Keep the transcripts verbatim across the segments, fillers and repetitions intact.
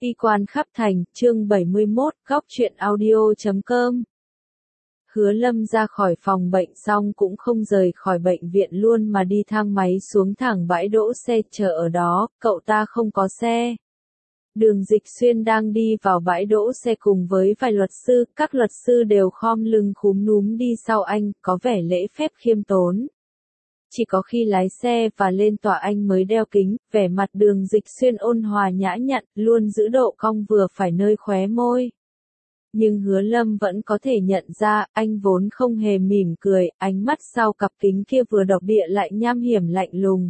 Y quan khắp thành, chương bảy mươi mốt, góc truyện audio chấm com. Hứa Lâm ra khỏi phòng bệnh xong cũng không rời khỏi bệnh viện luôn mà đi thang máy xuống thẳng bãi đỗ xe chờ ở đó, cậu ta không có xe. Đường Dịch Xuyên đang đi vào bãi đỗ xe cùng với vài luật sư, các luật sư đều khom lưng cúm núm đi sau anh, có vẻ lễ phép khiêm tốn. Chỉ có khi lái xe và lên tòa anh mới đeo kính, vẻ mặt Đường Dịch Xuyên ôn hòa nhã nhặn, luôn giữ độ cong vừa phải nơi khóe môi. Nhưng Hứa Lâm vẫn có thể nhận ra, anh vốn không hề mỉm cười, ánh mắt sau cặp kính kia vừa độc địa lại nham hiểm lạnh lùng.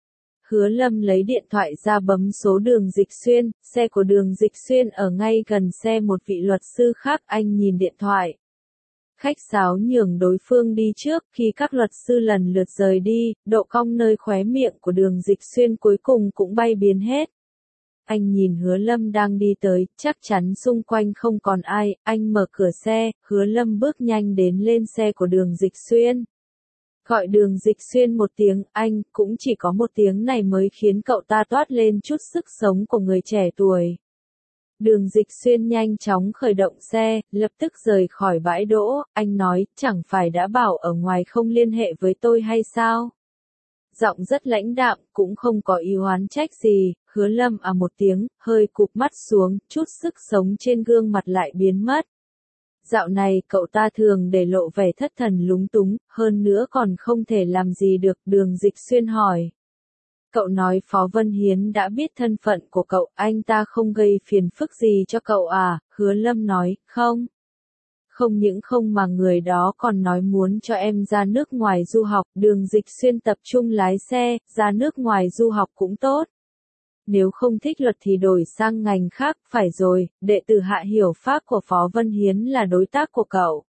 Hứa Lâm lấy điện thoại ra bấm số Đường Dịch Xuyên, xe của Đường Dịch Xuyên ở ngay gần xe một vị luật sư khác, anh nhìn điện thoại. Khách sáo nhường đối phương đi trước, khi các luật sư lần lượt rời đi, độ cong nơi khóe miệng của Đường Dịch Xuyên cuối cùng cũng bay biến hết. Anh nhìn Hứa Lâm đang đi tới, chắc chắn xung quanh không còn ai, anh mở cửa xe, Hứa Lâm bước nhanh đến lên xe của Đường Dịch Xuyên. Gọi Đường Dịch Xuyên một tiếng, anh, cũng chỉ có một tiếng này mới khiến cậu ta toát lên chút sức sống của người trẻ tuổi. Đường Dịch Xuyên nhanh chóng khởi động xe, lập tức rời khỏi bãi đỗ, anh nói, chẳng phải đã bảo ở ngoài không liên hệ với tôi hay sao? Giọng rất lãnh đạm, cũng không có ý oán trách gì, Hứa Lâm à một tiếng, hơi cụp mắt xuống, chút sức sống trên gương mặt lại biến mất. Dạo này cậu ta thường để lộ vẻ thất thần lúng túng, hơn nữa còn không thể làm gì được, Đường Dịch Xuyên hỏi. Cậu nói Phó Vân Hiến đã biết thân phận của cậu, anh ta không gây phiền phức gì cho cậu à, Hứa Lâm nói, không. Không những không mà người đó còn nói muốn cho em ra nước ngoài du học, Đường Dịch Xuyên tập trung lái xe, ra nước ngoài du học cũng tốt. Nếu không thích luật thì đổi sang ngành khác, phải rồi, đệ tử Hạ Hiểu Pháp của Phó Vân Hiến là đối tác của cậu.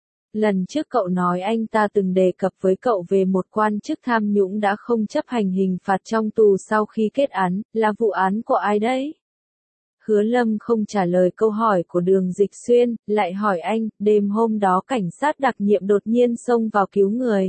Lần trước cậu nói anh ta từng đề cập với cậu về một quan chức tham nhũng đã không chấp hành hình phạt trong tù sau khi kết án, là vụ án của ai đấy? Hứa Lâm không trả lời câu hỏi của Đường Dịch Xuyên, lại hỏi anh, đêm hôm đó cảnh sát đặc nhiệm đột nhiên xông vào cứu người.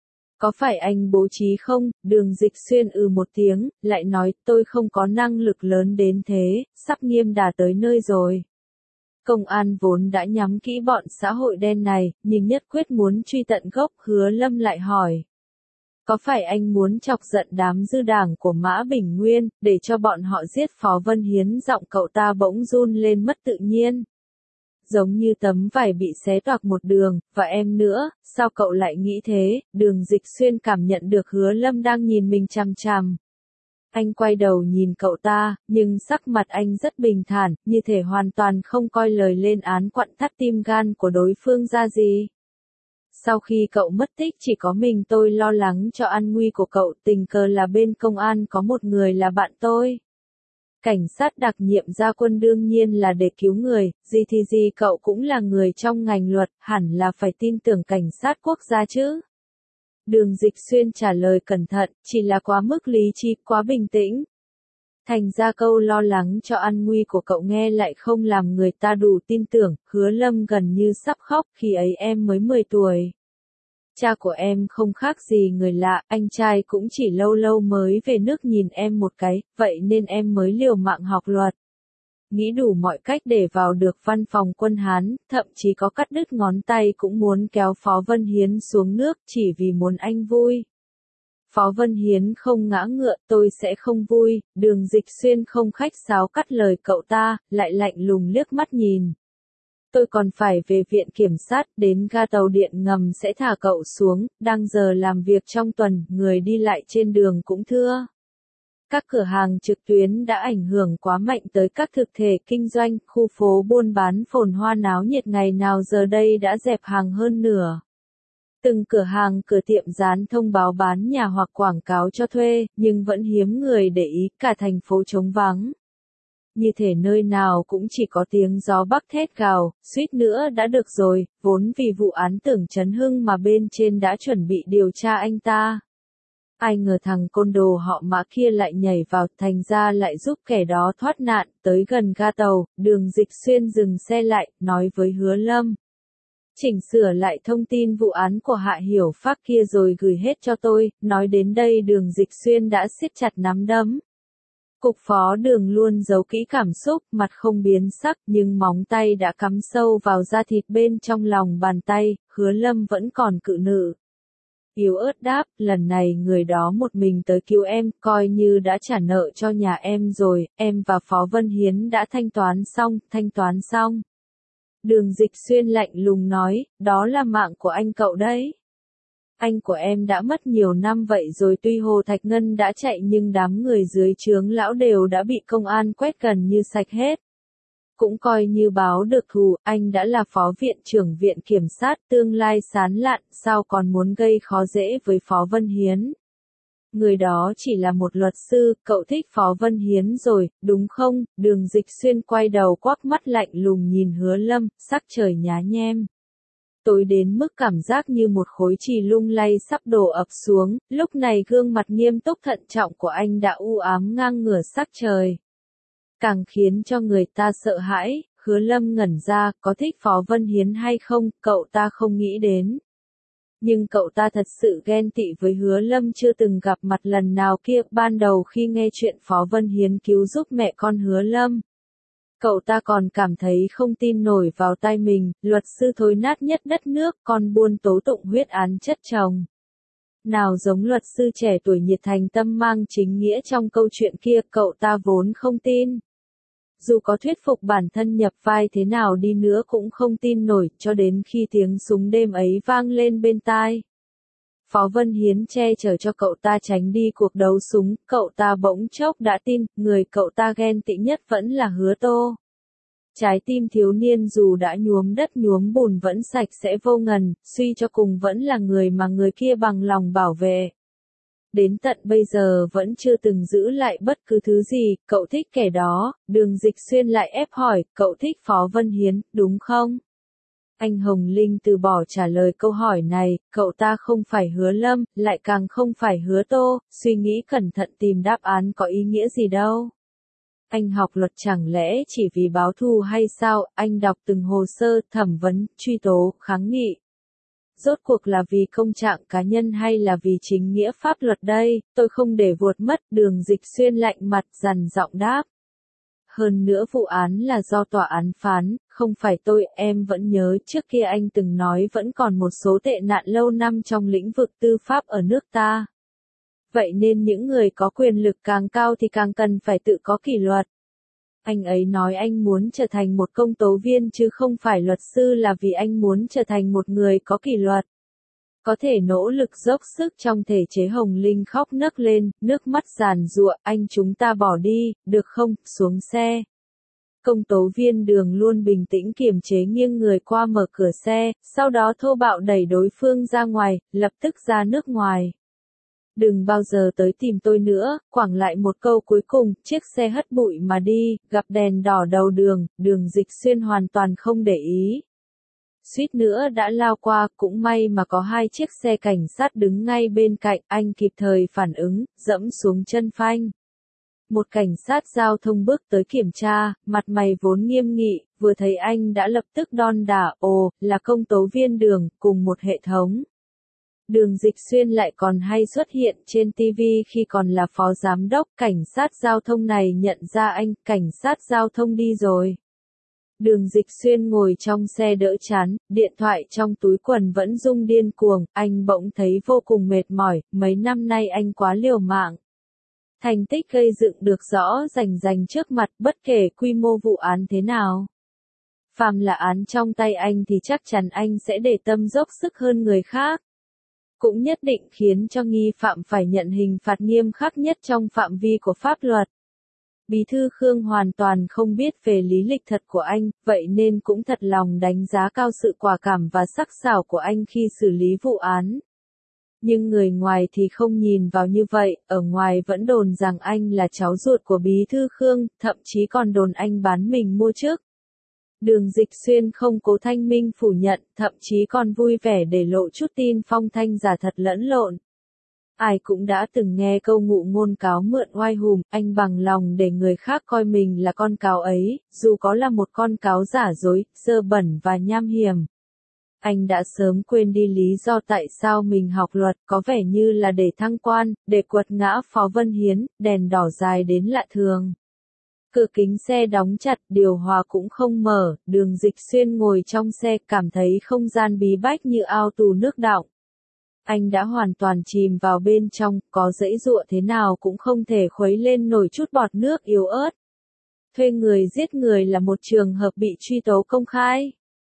Có phải anh bố trí không? Đường Dịch Xuyên ừ một tiếng, lại nói, tôi không có năng lực lớn đến thế, sắp nghiêm đà tới nơi rồi. Công an vốn đã nhắm kỹ bọn xã hội đen này, nhưng nhất quyết muốn truy tận gốc, Hứa Lâm lại hỏi. Có phải anh muốn chọc giận đám dư đảng của Mã Bình Nguyên, để cho bọn họ giết Phó Vân Hiến? Giọng cậu ta bỗng run lên mất tự nhiên. Giống như tấm vải bị xé toạc một đường, và em nữa, sao cậu lại nghĩ thế? Đường Dịch Xuyên cảm nhận được Hứa Lâm đang nhìn mình chằm chằm. Anh quay đầu nhìn cậu ta, nhưng sắc mặt anh rất bình thản, như thể hoàn toàn không coi lời lên án quặn thắt tim gan của đối phương ra gì. Sau khi cậu mất tích chỉ có mình tôi lo lắng cho an nguy của cậu, tình cờ là bên công an có một người là bạn tôi. Cảnh sát đặc nhiệm ra quân đương nhiên là để cứu người, gì thì gì cậu cũng là người trong ngành luật, hẳn là phải tin tưởng cảnh sát quốc gia chứ. Đường Dịch Xuyên trả lời cẩn thận, chỉ là quá mức lý trí, quá bình tĩnh. Thành ra câu lo lắng cho an nguy của cậu nghe lại không làm người ta đủ tin tưởng, Hứa Lâm gần như sắp khóc, khi ấy em mới mười tuổi. Cha của em không khác gì người lạ, anh trai cũng chỉ lâu lâu mới về nước nhìn em một cái, vậy nên em mới liều mạng học luật. Nghĩ đủ mọi cách để vào được văn phòng quân Hán, thậm chí có cắt đứt ngón tay cũng muốn kéo Phó Vân Hiến xuống nước chỉ vì muốn anh vui. Phó Vân Hiến không ngã ngựa, tôi sẽ không vui, Đường Dịch Xuyên không khách sáo cắt lời cậu ta, lại lạnh lùng liếc mắt nhìn. Tôi còn phải về viện kiểm sát, đến ga tàu điện ngầm sẽ thả cậu xuống, đang giờ làm việc trong tuần, người đi lại trên đường cũng thưa. Các cửa hàng trực tuyến đã ảnh hưởng quá mạnh tới các thực thể kinh doanh, khu phố buôn bán phồn hoa náo nhiệt ngày nào giờ đây đã dẹp hàng hơn nửa. Từng cửa hàng cửa tiệm dán thông báo bán nhà hoặc quảng cáo cho thuê, nhưng vẫn hiếm người để ý, cả thành phố trống vắng. Như thể nơi nào cũng chỉ có tiếng gió bắc thét gào, suýt nữa đã được rồi, vốn vì vụ án Tưởng Chấn Hưng mà bên trên đã chuẩn bị điều tra anh ta. Ai ngờ thằng côn đồ họ Mã kia lại nhảy vào, thành ra lại giúp kẻ đó thoát nạn, tới gần ga tàu, Đường Dịch Xuyên dừng xe lại, nói với Hứa Lâm. Chỉnh sửa lại thông tin vụ án của Hạ Hiểu Pháp kia rồi gửi hết cho tôi, nói đến đây Đường Dịch Xuyên đã siết chặt nắm đấm. Cục phó Đường luôn giấu kỹ cảm xúc, mặt không biến sắc, nhưng móng tay đã cắm sâu vào da thịt bên trong lòng bàn tay, Hứa Lâm vẫn còn cự nữ. Yếu ớt đáp, lần này người đó một mình tới cứu em, coi như đã trả nợ cho nhà em rồi, em và Phó Vân Hiến đã thanh toán xong, thanh toán xong. Đường Dịch Xuyên lạnh lùng nói, đó là mạng của anh cậu đấy. Anh của em đã mất nhiều năm vậy rồi, tuy Hồ Thạch Ngân đã chạy nhưng đám người dưới trướng lão đều đã bị công an quét gần như sạch hết. Cũng coi như báo được thù, anh đã là phó viện trưởng viện kiểm sát, tương lai sán lạn, sao còn muốn gây khó dễ với Phó Vân Hiến. Người đó chỉ là một luật sư, cậu thích Phó Vân Hiến rồi, đúng không? Đường Dịch Xuyên quay đầu quắc mắt lạnh lùng nhìn Hứa Lâm, sắc trời nhá nhem. Tối đến mức cảm giác như một khối chì lung lay sắp đổ ập xuống, lúc này gương mặt nghiêm túc thận trọng của anh đã u ám ngang ngửa sắc trời. Càng khiến cho người ta sợ hãi, Hứa Lâm ngẩn ra, có thích Phó Vân Hiến hay không, cậu ta không nghĩ đến. Nhưng cậu ta thật sự ghen tị với Hứa Lâm chưa từng gặp mặt lần nào kia, ban đầu khi nghe chuyện Phó Vân Hiến cứu giúp mẹ con Hứa Lâm. Cậu ta còn cảm thấy không tin nổi vào tai mình, luật sư thối nát nhất đất nước, còn buôn tố tụng huyết án chất chồng. Nào giống luật sư trẻ tuổi nhiệt thành tâm mang chính nghĩa trong câu chuyện kia, cậu ta vốn không tin. Dù có thuyết phục bản thân nhập vai thế nào đi nữa cũng không tin nổi, cho đến khi tiếng súng đêm ấy vang lên bên tai. Phó Vân Hiến che chở cho cậu ta tránh đi cuộc đấu súng, cậu ta bỗng chốc đã tin, người cậu ta ghen tị nhất vẫn là Hứa Tô. Trái tim thiếu niên dù đã nhuốm đất nhuốm bùn vẫn sạch sẽ vô ngần, suy cho cùng vẫn là người mà người kia bằng lòng bảo vệ. Đến tận bây giờ vẫn chưa từng giữ lại bất cứ thứ gì, cậu thích kẻ đó, Đường Dịch Xuyên lại ép hỏi, cậu thích Phó Vân Hiến, đúng không? Anh Hồng Linh từ bỏ trả lời câu hỏi này, cậu ta không phải Hứa Lâm, lại càng không phải Hứa Tô, suy nghĩ cẩn thận tìm đáp án có ý nghĩa gì đâu. Anh học luật chẳng lẽ chỉ vì báo thù hay sao, anh đọc từng hồ sơ, thẩm vấn, truy tố, kháng nghị. Rốt cuộc là vì công trạng cá nhân hay là vì chính nghĩa pháp luật đây, tôi không để vuột mất, Đường Dịch Xuyên lạnh mặt dằn giọng đáp. Hơn nữa vụ án là do tòa án phán, không phải tôi, em vẫn nhớ trước kia anh từng nói vẫn còn một số tệ nạn lâu năm trong lĩnh vực tư pháp ở nước ta. Vậy nên những người có quyền lực càng cao thì càng cần phải tự có kỷ luật. Anh ấy nói anh muốn trở thành một công tố viên chứ không phải luật sư là vì anh muốn trở thành một người có kỷ luật. Có thể nỗ lực dốc sức trong thể chế. Hồng Linh khóc nấc lên, nước mắt giàn giụa, anh chúng ta bỏ đi, được không, xuống xe. Công tố viên Đường luôn bình tĩnh kiềm chế nghiêng người qua mở cửa xe, sau đó thô bạo đẩy đối phương ra ngoài, lập tức ra nước ngoài. Đừng bao giờ tới tìm tôi nữa, quẳng lại một câu cuối cùng, chiếc xe hất bụi mà đi, gặp đèn đỏ đầu đường, Đường Dịch Xuyên hoàn toàn không để ý. Suýt nữa đã lao qua, cũng may mà có hai chiếc xe cảnh sát đứng ngay bên cạnh, anh kịp thời phản ứng, dẫm xuống chân phanh. Một cảnh sát giao thông bước tới kiểm tra, mặt mày vốn nghiêm nghị, vừa thấy anh đã lập tức đon đả, ồ, là công tố viên Đường, cùng một hệ thống. Đường Dịch Xuyên lại còn hay xuất hiện trên ti vi khi còn là phó giám đốc, cảnh sát giao thông này nhận ra anh, cảnh sát giao thông đi rồi. Đường Dịch Xuyên ngồi trong xe đỡ chán, điện thoại trong túi quần vẫn rung điên cuồng, anh bỗng thấy vô cùng mệt mỏi, mấy năm nay anh quá liều mạng. Thành tích gây dựng được rõ rành rành trước mặt, bất kể quy mô vụ án thế nào. Phàm là án trong tay anh thì chắc chắn anh sẽ để tâm dốc sức hơn người khác. Cũng nhất định khiến cho nghi phạm phải nhận hình phạt nghiêm khắc nhất trong phạm vi của pháp luật. Bí thư Khương hoàn toàn không biết về lý lịch thật của anh, vậy nên cũng thật lòng đánh giá cao sự quả cảm và sắc sảo của anh khi xử lý vụ án. Nhưng người ngoài thì không nhìn vào như vậy, ở ngoài vẫn đồn rằng anh là cháu ruột của Bí thư Khương, thậm chí còn đồn anh bán mình mua chức. Đường Dịch Xuyên không cố thanh minh phủ nhận, thậm chí còn vui vẻ để lộ chút tin phong thanh giả thật lẫn lộn. Ai cũng đã từng nghe câu ngụ ngôn cáo mượn oai hùm, anh bằng lòng để người khác coi mình là con cáo ấy, dù có là một con cáo giả dối, dơ bẩn và nham hiểm. Anh đã sớm quên đi lý do tại sao mình học luật, có vẻ như là để thăng quan, để quật ngã Phó Vân Hiến, đèn đỏ dài đến lạ thường. Cửa kính xe đóng chặt, điều hòa cũng không mở, Đường Dịch Xuyên ngồi trong xe cảm thấy không gian bí bách như ao tù nước đọng. Anh đã hoàn toàn chìm vào bên trong, có giãy giụa thế nào cũng không thể khuấy lên nổi chút bọt nước yếu ớt. Thuê người giết người là một trường hợp bị truy tố công khai.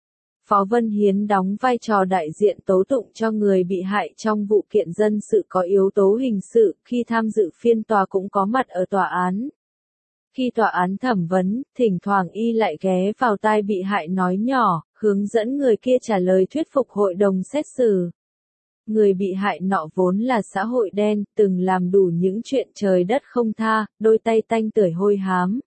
Phó Vân Hiến đóng vai trò đại diện tố tụng cho người bị hại trong vụ kiện dân sự có yếu tố hình sự, khi tham dự phiên tòa cũng có mặt ở tòa án. Khi tòa án thẩm vấn, thỉnh thoảng y lại ghé vào tai bị hại nói nhỏ, hướng dẫn người kia trả lời thuyết phục hội đồng xét xử. Người bị hại nọ vốn là xã hội đen, từng làm đủ những chuyện trời đất không tha, đôi tay tanh tưởi hôi hám.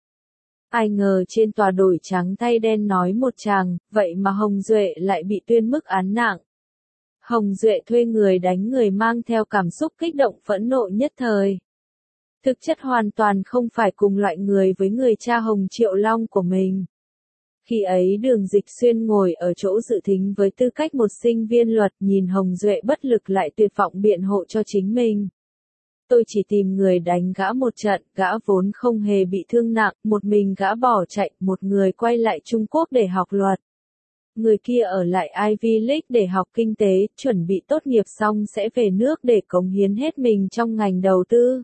Ai ngờ trên tòa đổi trắng thay đen nói một chàng, vậy mà Hồng Duệ lại bị tuyên mức án nặng. Hồng Duệ thuê người đánh người mang theo cảm xúc kích động phẫn nộ nhất thời. Thực chất hoàn toàn không phải cùng loại người với người cha Hồng Triệu Long của mình. Khi ấy Đường Dịch Xuyên ngồi ở chỗ dự thính với tư cách một sinh viên luật, nhìn Hồng Duệ bất lực lại tuyệt vọng biện hộ cho chính mình. Tôi chỉ tìm người đánh gã một trận, gã vốn không hề bị thương nặng, một mình gã bỏ chạy, một người quay lại Trung Quốc để học luật. Người kia ở lại Ivy League để học kinh tế, chuẩn bị tốt nghiệp xong sẽ về nước để cống hiến hết mình trong ngành đầu tư.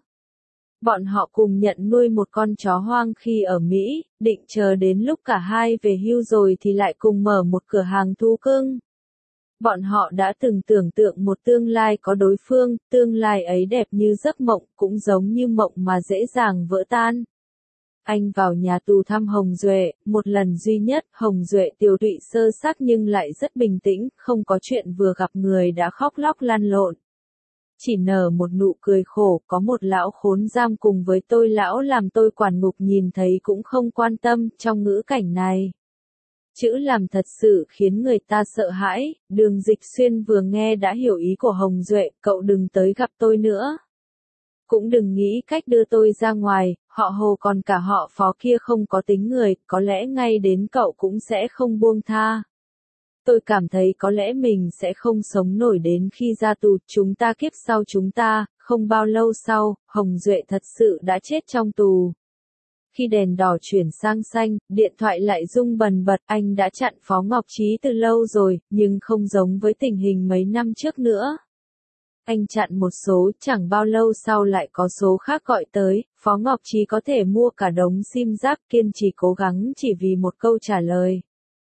Bọn họ cùng nhận nuôi một con chó hoang khi ở Mỹ, định chờ đến lúc cả hai về hưu rồi thì lại cùng mở một cửa hàng thú cưng. Bọn họ đã từng tưởng tượng một tương lai có đối phương, tương lai ấy đẹp như giấc mộng, cũng giống như mộng mà dễ dàng vỡ tan. Anh vào nhà tù thăm Hồng Duệ, một lần duy nhất, Hồng Duệ tiều tụy sơ xác nhưng lại rất bình tĩnh, không có chuyện vừa gặp người đã khóc lóc lăn lộn. Chỉ nở một nụ cười khổ, có một lão khốn giam cùng với tôi, lão làm tôi quản ngục nhìn thấy cũng không quan tâm. Trong ngữ cảnh này, chữ làm thật sự khiến người ta sợ hãi. Đường Dịch Xuyên vừa nghe đã hiểu ý của Hồng Duệ, cậu đừng tới gặp tôi nữa. Cũng đừng nghĩ cách đưa tôi ra ngoài, họ Hồ còn cả họ Phó kia không có tính người, có lẽ ngay đến cậu cũng sẽ không buông tha. Tôi cảm thấy có lẽ mình sẽ không sống nổi đến khi ra tù, chúng ta kiếp sau chúng ta. Không bao lâu sau, Hồng Duệ thật sự đã chết trong tù. Khi đèn đỏ chuyển sang xanh, điện thoại lại rung bần bật, anh đã chặn Phó Ngọc Trí từ lâu rồi, nhưng không giống với tình hình mấy năm trước nữa. Anh chặn một số, chẳng bao lâu sau lại có số khác gọi tới, Phó Ngọc Trí có thể mua cả đống sim giác, kiên trì cố gắng chỉ vì một câu trả lời.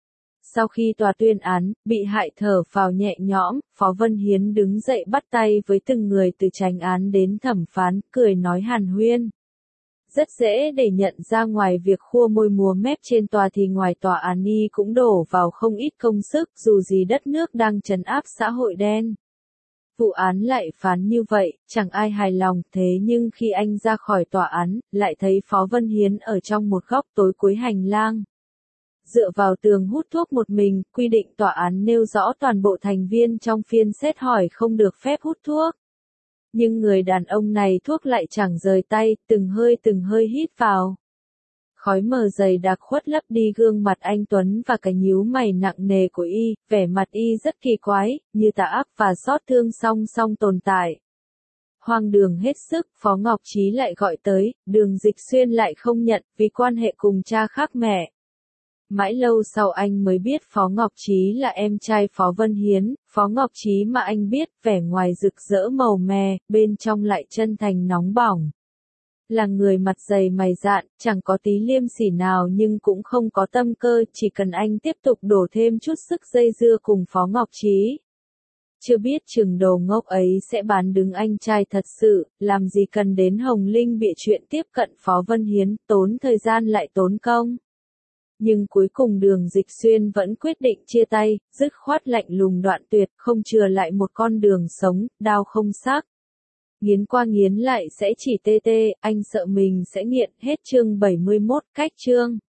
Sau khi tòa tuyên án, bị hại thở phào nhẹ nhõm, Phó Vân Hiến đứng dậy bắt tay với từng người từ chánh án đến thẩm phán, cười nói hàn huyên. Rất dễ để nhận ra ngoài việc khua môi múa mép trên tòa thì ngoài tòa án y cũng đổ vào không ít công sức, dù gì đất nước đang trấn áp xã hội đen. Vụ án lại phán như vậy, chẳng ai hài lòng, thế nhưng khi anh ra khỏi tòa án, lại thấy Phó Vân Hiến ở trong một góc tối cuối hành lang. Dựa vào tường hút thuốc một mình, quy định tòa án nêu rõ toàn bộ thành viên trong phiên xét hỏi không được phép hút thuốc. Nhưng người đàn ông này thuốc lại chẳng rời tay, từng hơi từng hơi hít vào. Khói mờ dày đặc khuất lấp đi gương mặt anh Tuấn và cái nhíu mày nặng nề của y, vẻ mặt y rất kỳ quái, như tà ác và xót thương song song tồn tại. Hoang đường hết sức, Phó Ngọc Trí lại gọi tới, Đường Dịch Xuyên lại không nhận, vì quan hệ cùng cha khác mẹ. Mãi lâu sau anh mới biết Phó Ngọc Trí là em trai Phó Vân Hiến, Phó Ngọc Trí mà anh biết, vẻ ngoài rực rỡ màu mè, bên trong lại chân thành nóng bỏng. Là người mặt dày mày dạn, chẳng có tí liêm sỉ nào nhưng cũng không có tâm cơ, chỉ cần anh tiếp tục đổ thêm chút sức dây dưa cùng Phó Ngọc Trí. Chưa biết chừng đồ ngốc ấy sẽ bán đứng anh trai thật sự, làm gì cần đến Hồng Linh bịa chuyện tiếp cận Phó Vân Hiến, tốn thời gian lại tốn công. Nhưng cuối cùng Đường Dịch Xuyên vẫn quyết định chia tay, dứt khoát lạnh lùng đoạn tuyệt, không chừa lại một con đường sống, đao không xác. Nghiến qua nghiến lại sẽ chỉ tê tê, anh sợ mình sẽ nghiện. Hết chương bảy mươi mốt, cách chương.